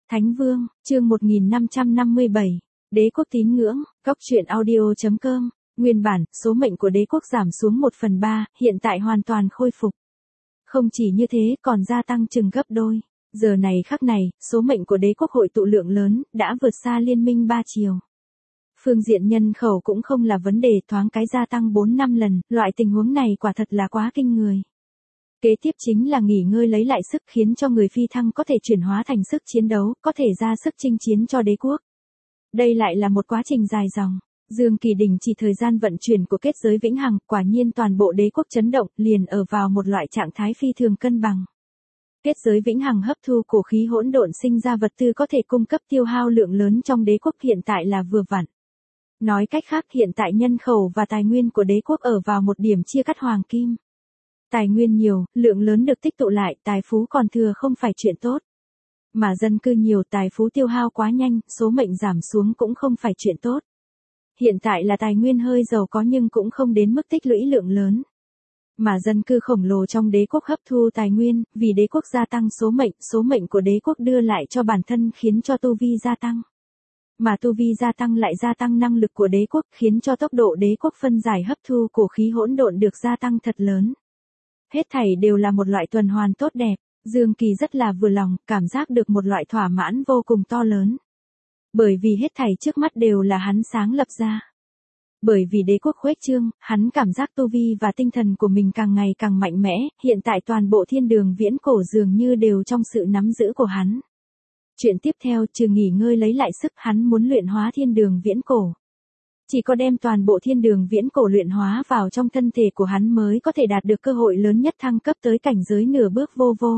Thánh Vương, chương 1557, Đế quốc tín ngưỡng, Góc truyện audio.com, nguyên bản, số mệnh của đế quốc giảm xuống 1/3, hiện tại hoàn toàn khôi phục. Không chỉ như thế còn gia tăng chừng gấp đôi. Giờ này khắc này, số mệnh của đế quốc hội tụ lượng lớn, đã vượt xa liên minh ba chiều. Phương diện nhân khẩu cũng không là vấn đề, thoáng cái gia tăng 4-5 lần, loại tình huống này quả thật là quá kinh người. Kế tiếp chính là nghỉ ngơi lấy lại sức, khiến cho người phi thăng có thể chuyển hóa thành sức chiến đấu, có thể ra sức chinh chiến cho đế quốc. Đây lại là một quá trình dài dòng. Dương Kỳ đình chỉ thời gian vận chuyển của kết giới vĩnh hằng, quả nhiên toàn bộ đế quốc chấn động, liền ở vào một loại trạng thái phi thường cân bằng. Kết giới vĩnh hằng hấp thu cổ khí hỗn độn sinh ra vật tư có thể cung cấp tiêu hao lượng lớn trong đế quốc, hiện tại là vừa vặn. Nói cách khác, hiện tại nhân khẩu và tài nguyên của đế quốc ở vào một điểm chia cắt hoàng kim. Tài nguyên nhiều, lượng lớn được tích tụ lại, tài phú còn thừa không phải chuyện tốt. Mà dân cư nhiều, tài phú tiêu hao quá nhanh, số mệnh giảm xuống cũng không phải chuyện tốt. Hiện tại là tài nguyên hơi giàu có nhưng cũng không đến mức tích lũy lượng lớn. Mà dân cư khổng lồ trong đế quốc hấp thu tài nguyên, vì đế quốc gia tăng số mệnh của đế quốc đưa lại cho bản thân khiến cho tu vi gia tăng. Mà tu vi gia tăng lại gia tăng năng lực của đế quốc, khiến cho tốc độ đế quốc phân giải hấp thu cổ khí hỗn độn được gia tăng thật lớn. Hết thảy đều là một loại tuần hoàn tốt đẹp, Dương Kỳ rất là vừa lòng, cảm giác được một loại thỏa mãn vô cùng to lớn. Bởi vì hết thảy trước mắt đều là hắn sáng lập ra. Bởi vì đế quốc khuếch trương, hắn cảm giác tu vi và tinh thần của mình càng ngày càng mạnh mẽ, hiện tại toàn bộ thiên đường viễn cổ dường như đều trong sự nắm giữ của hắn. Chuyện tiếp theo, trừ nghỉ ngơi lấy lại sức, hắn muốn luyện hóa thiên đường viễn cổ. Chỉ có đem toàn bộ thiên đường viễn cổ luyện hóa vào trong thân thể của hắn mới có thể đạt được cơ hội lớn nhất thăng cấp tới cảnh giới nửa bước vô vô.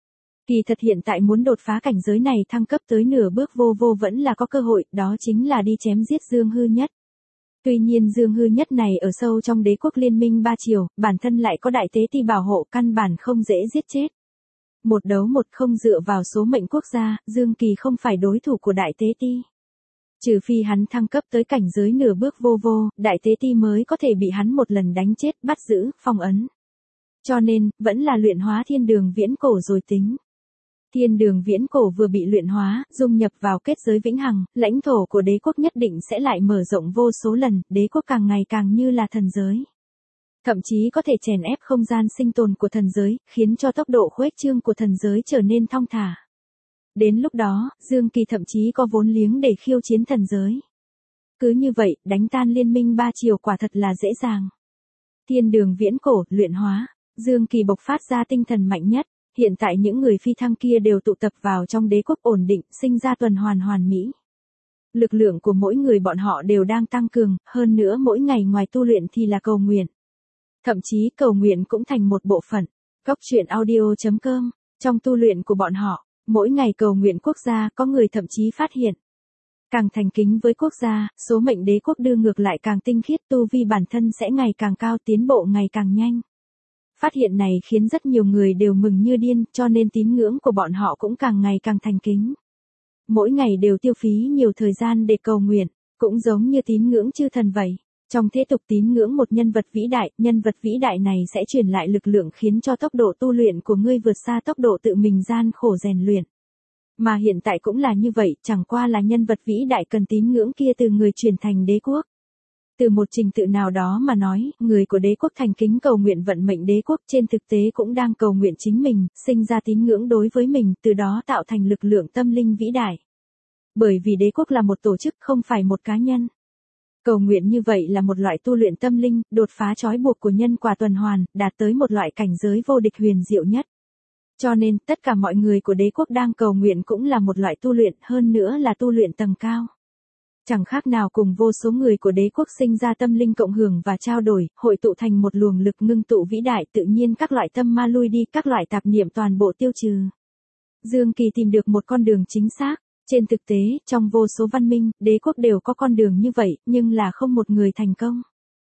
Kỳ thật hiện tại muốn đột phá cảnh giới này thăng cấp tới nửa bước vô vô vẫn là có cơ hội, đó chính là đi chém giết Dương Hư Nhất. Tuy nhiên Dương Hư Nhất này ở sâu trong đế quốc liên minh ba chiều, bản thân lại có đại tế ti bảo hộ, căn bản không dễ giết chết. Một đấu một không dựa vào số mệnh quốc gia, Dương Kỳ không phải đối thủ của đại tế ti. Trừ phi hắn thăng cấp tới cảnh giới nửa bước vô vô, đại tế ti mới có thể bị hắn một lần đánh chết, bắt giữ, phong ấn. Cho nên, vẫn là luyện hóa thiên đường viễn cổ rồi tính. Thiên đường viễn cổ vừa bị luyện hóa, dung nhập vào kết giới vĩnh hằng, lãnh thổ của đế quốc nhất định sẽ lại mở rộng vô số lần, đế quốc càng ngày càng như là thần giới. Thậm chí có thể chèn ép không gian sinh tồn của thần giới, khiến cho tốc độ khuếch trương của thần giới trở nên thong thả. Đến lúc đó, Dương Kỳ thậm chí có vốn liếng để khiêu chiến thần giới. Cứ như vậy, đánh tan liên minh ba chiều quả thật là dễ dàng. Thiên đường viễn cổ, luyện hóa, Dương Kỳ bộc phát ra tinh thần mạnh nhất. Hiện tại những người phi thăng kia đều tụ tập vào trong đế quốc ổn định, sinh ra tuần hoàn hoàn mỹ. Lực lượng của mỗi người bọn họ đều đang tăng cường, hơn nữa mỗi ngày ngoài tu luyện thì là cầu nguyện. Thậm chí cầu nguyện cũng thành một bộ phận. Góc truyện audio.com, trong tu luyện của bọn họ, mỗi ngày cầu nguyện quốc gia, có người thậm chí phát hiện. Càng thành kính với quốc gia, số mệnh đế quốc đưa ngược lại càng tinh khiết, tu vi bản thân sẽ ngày càng cao, tiến bộ ngày càng nhanh. Phát hiện này khiến rất nhiều người đều mừng như điên, cho nên tín ngưỡng của bọn họ cũng càng ngày càng thành kính. Mỗi ngày đều tiêu phí nhiều thời gian để cầu nguyện, cũng giống như tín ngưỡng chư thần vậy. Trong thế tục tín ngưỡng một nhân vật vĩ đại, nhân vật vĩ đại này sẽ truyền lại lực lượng khiến cho tốc độ tu luyện của ngươi vượt xa tốc độ tự mình gian khổ rèn luyện. Mà hiện tại cũng là như vậy, chẳng qua là nhân vật vĩ đại cần tín ngưỡng kia từ người truyền thành đế quốc. Từ một trình tự nào đó mà nói, người của đế quốc thành kính cầu nguyện vận mệnh đế quốc, trên thực tế cũng đang cầu nguyện chính mình, sinh ra tín ngưỡng đối với mình, từ đó tạo thành lực lượng tâm linh vĩ đại. Bởi vì đế quốc là một tổ chức, không phải một cá nhân. Cầu nguyện như vậy là một loại tu luyện tâm linh, đột phá trói buộc của nhân quả tuần hoàn, đạt tới một loại cảnh giới vô địch huyền diệu nhất. Cho nên, tất cả mọi người của đế quốc đang cầu nguyện cũng là một loại tu luyện, hơn nữa là tu luyện tầng cao. Chẳng khác nào cùng vô số người của đế quốc sinh ra tâm linh cộng hưởng và trao đổi, hội tụ thành một luồng lực ngưng tụ vĩ đại, tự nhiên các loại tâm ma lui đi, các loại tạp niệm toàn bộ tiêu trừ. Dương Kỳ tìm được một con đường chính xác. Trên thực tế, trong vô số văn minh, đế quốc đều có con đường như vậy, nhưng là không một người thành công.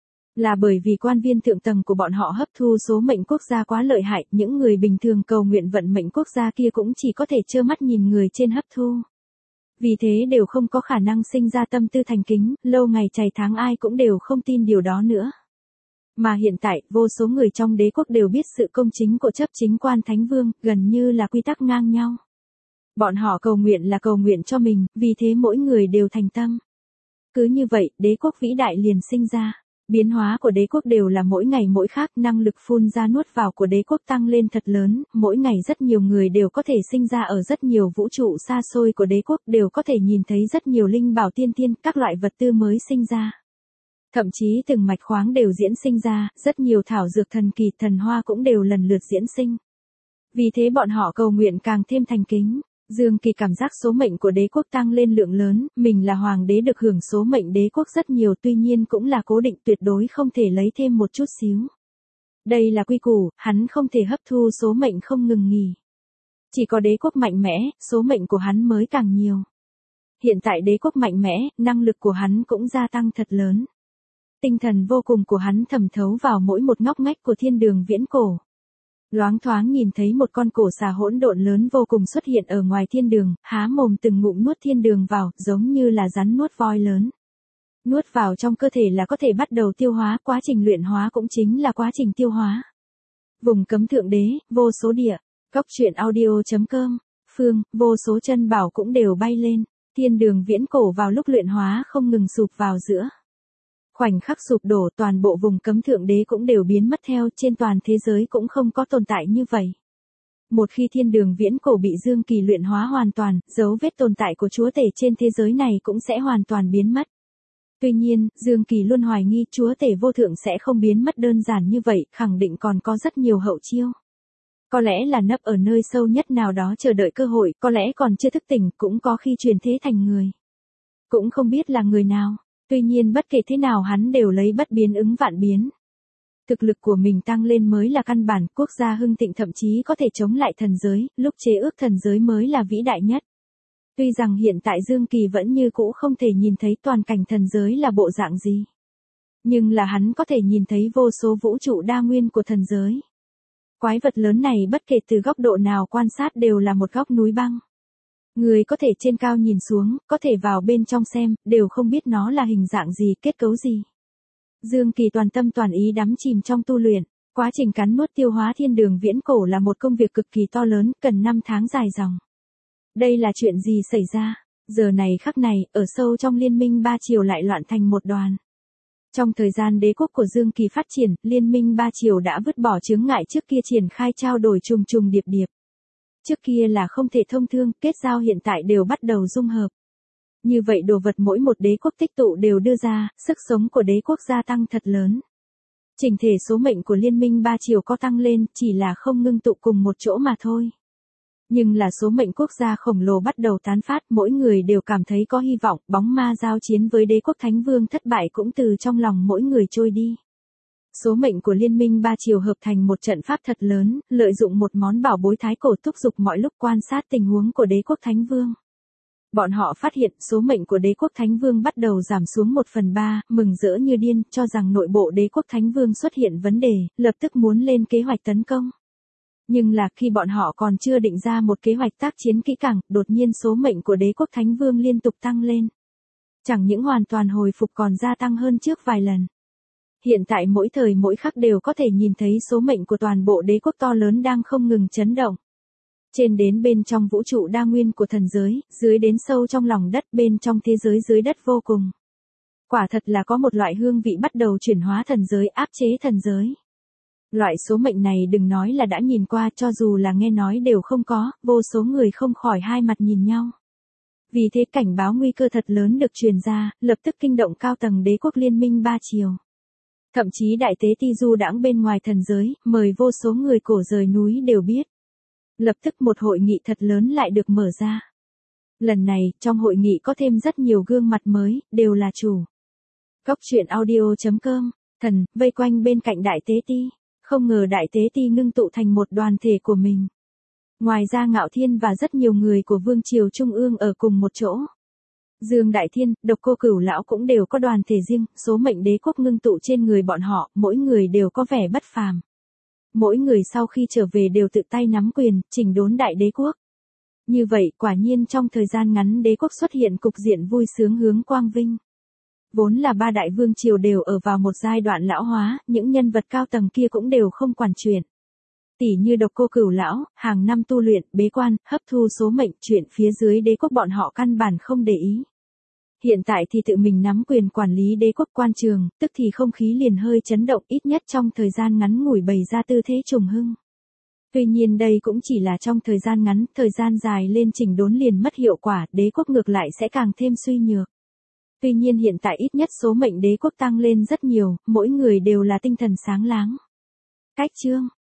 Là bởi vì quan viên thượng tầng của bọn họ hấp thu số mệnh quốc gia quá lợi hại, những người bình thường cầu nguyện vận mệnh quốc gia kia cũng chỉ có thể trơ mắt nhìn người trên hấp thu. Vì thế đều không có khả năng sinh ra tâm tư thành kính, lâu ngày chày tháng ai cũng đều không tin điều đó nữa. Mà hiện tại, vô số người trong đế quốc đều biết sự công chính của chấp chính quan thánh vương, gần như là quy tắc ngang nhau. Bọn họ cầu nguyện là cầu nguyện cho mình, vì thế mỗi người đều thành tâm. Cứ như vậy, đế quốc vĩ đại liền sinh ra. Biến hóa của đế quốc đều là mỗi ngày mỗi khác, năng lực phun ra nuốt vào của đế quốc tăng lên thật lớn, mỗi ngày rất nhiều người đều có thể sinh ra ở rất nhiều vũ trụ xa xôi của đế quốc, đều có thể nhìn thấy rất nhiều linh bảo tiên tiên, các loại vật tư mới sinh ra. Thậm chí từng mạch khoáng đều diễn sinh ra, rất nhiều thảo dược thần kỳ thần hoa cũng đều lần lượt diễn sinh. Vì thế bọn họ cầu nguyện càng thêm thành kính. Dương Kỳ cảm giác số mệnh của đế quốc tăng lên lượng lớn, mình là hoàng đế được hưởng số mệnh đế quốc rất nhiều, tuy nhiên cũng là cố định, tuyệt đối không thể lấy thêm một chút xíu. Đây là quy củ, hắn không thể hấp thu số mệnh không ngừng nghỉ. Chỉ có đế quốc mạnh mẽ, số mệnh của hắn mới càng nhiều. Hiện tại đế quốc mạnh mẽ, năng lực của hắn cũng gia tăng thật lớn. Tinh thần vô cùng của hắn thẩm thấu vào mỗi một ngóc ngách của thiên đường viễn cổ. Loáng thoáng nhìn thấy một con cổ xà hỗn độn lớn vô cùng xuất hiện ở ngoài thiên đường, há mồm từng ngụm nuốt thiên đường vào, giống như là rắn nuốt voi lớn. Nuốt vào trong cơ thể là có thể bắt đầu tiêu hóa, quá trình luyện hóa cũng chính là quá trình tiêu hóa. Vùng cấm thượng đế, vô số địa, Cóc truyện audio.com, phương, vô số chân bảo cũng đều bay lên, thiên đường viễn cổ vào lúc luyện hóa không ngừng sụp vào giữa. Khoảnh khắc sụp đổ, toàn bộ vùng cấm thượng đế cũng đều biến mất theo, trên toàn thế giới cũng không có tồn tại như vậy. Một khi thiên đường viễn cổ bị Dương Kỳ luyện hóa hoàn toàn, dấu vết tồn tại của chúa tể trên thế giới này cũng sẽ hoàn toàn biến mất. Tuy nhiên, Dương Kỳ luôn hoài nghi chúa tể vô thượng sẽ không biến mất đơn giản như vậy, khẳng định còn có rất nhiều hậu chiêu. Có lẽ là nấp ở nơi sâu nhất nào đó chờ đợi cơ hội, có lẽ còn chưa thức tỉnh, cũng có khi chuyển thế thành người. Cũng không biết là người nào. Tuy nhiên bất kể thế nào hắn đều lấy bất biến ứng vạn biến. Thực lực của mình tăng lên mới là căn bản, quốc gia hưng thịnh thậm chí có thể chống lại thần giới, lúc chế ước thần giới mới là vĩ đại nhất. Tuy rằng hiện tại Dương Kỳ vẫn như cũ không thể nhìn thấy toàn cảnh thần giới là bộ dạng gì. Nhưng là hắn có thể nhìn thấy vô số vũ trụ đa nguyên của thần giới. Quái vật lớn này bất kể từ góc độ nào quan sát đều là một góc núi băng. Người có thể trên cao nhìn xuống, có thể vào bên trong xem, đều không biết nó là hình dạng gì, kết cấu gì. Dương Kỳ toàn tâm toàn ý đắm chìm trong tu luyện, quá trình cắn nuốt tiêu hóa thiên đường viễn cổ là một công việc cực kỳ to lớn, cần 5 tháng dài dòng. Đây là chuyện gì xảy ra? Giờ này khắc này, ở sâu trong liên minh ba triều lại loạn thành một đoàn. Trong thời gian đế quốc của Dương Kỳ phát triển, liên minh ba triều đã vứt bỏ chướng ngại trước kia triển khai trao đổi trùng trùng điệp điệp. Trước kia là không thể thông thương, kết giao hiện tại đều bắt đầu dung hợp. Như vậy đồ vật mỗi một đế quốc tích tụ đều đưa ra, sức sống của đế quốc gia tăng thật lớn. Chỉnh thể số mệnh của liên minh ba triều có tăng lên, chỉ là không ngưng tụ cùng một chỗ mà thôi. Nhưng là số mệnh quốc gia khổng lồ bắt đầu tán phát, mỗi người đều cảm thấy có hy vọng, bóng ma giao chiến với đế quốc Thánh Vương thất bại cũng từ trong lòng mỗi người trôi đi. Số mệnh của liên minh ba triều hợp thành một trận pháp thật lớn, lợi dụng một món bảo bối thái cổ thúc giục mọi lúc quan sát tình huống của đế quốc Thánh Vương. Bọn họ phát hiện số mệnh của đế quốc Thánh Vương bắt đầu giảm xuống 1/3, mừng rỡ như điên, cho rằng nội bộ đế quốc Thánh Vương xuất hiện vấn đề, lập tức muốn lên kế hoạch tấn công. Nhưng là khi bọn họ còn chưa định ra một kế hoạch tác chiến kỹ càng, đột nhiên số mệnh của đế quốc Thánh Vương liên tục tăng lên. Chẳng những hoàn toàn hồi phục còn gia tăng hơn trước vài lần. Hiện tại mỗi thời mỗi khắc đều có thể nhìn thấy số mệnh của toàn bộ đế quốc to lớn đang không ngừng chấn động. Trên đến bên trong vũ trụ đa nguyên của thần giới, dưới đến sâu trong lòng đất, bên trong thế giới dưới đất vô cùng. Quả thật là có một loại hương vị bắt đầu chuyển hóa thần giới, áp chế thần giới. Loại số mệnh này đừng nói là đã nhìn qua, cho dù là nghe nói đều không có, vô số người không khỏi hai mặt nhìn nhau. Vì thế cảnh báo nguy cơ thật lớn được truyền ra, lập tức kinh động cao tầng đế quốc liên minh ba triều. Thậm chí đại tế ti du đãng bên ngoài thần giới, mời vô số người cổ rời núi đều biết. Lập tức một hội nghị thật lớn lại được mở ra. Lần này, trong hội nghị có thêm rất nhiều gương mặt mới, đều là chủ. Cóc truyện audio.com, thần, vây quanh bên cạnh đại tế ti. Không ngờ đại tế ti ngưng tụ thành một đoàn thể của mình. Ngoài ra Ngạo Thiên và rất nhiều người của Vương Triều Trung ương ở cùng một chỗ. Dương Đại Thiên, Độc Cô Cửu Lão cũng đều có đoàn thể riêng, số mệnh đế quốc ngưng tụ trên người bọn họ, mỗi người đều có vẻ bất phàm. Mỗi người sau khi trở về đều tự tay nắm quyền, chỉnh đốn đại đế quốc. Như vậy, quả nhiên trong thời gian ngắn đế quốc xuất hiện cục diện vui sướng hướng quang vinh. Vốn là ba đại vương triều đều ở vào một giai đoạn lão hóa, những nhân vật cao tầng kia cũng đều không quản chuyện. Tỷ như Độc Cô Cửu lão, hàng năm tu luyện, bế quan, hấp thu số mệnh, chuyện phía dưới đế quốc bọn họ căn bản không để ý. Hiện tại thì tự mình nắm quyền quản lý đế quốc quan trường, tức thì không khí liền hơi chấn động, ít nhất trong thời gian ngắn ngủi bày ra tư thế trùng hưng. Tuy nhiên đây cũng chỉ là trong thời gian ngắn, thời gian dài lên chỉnh đốn liền mất hiệu quả, đế quốc ngược lại sẽ càng thêm suy nhược. Tuy nhiên hiện tại ít nhất số mệnh đế quốc tăng lên rất nhiều, mỗi người đều là tinh thần sáng láng. Cách chương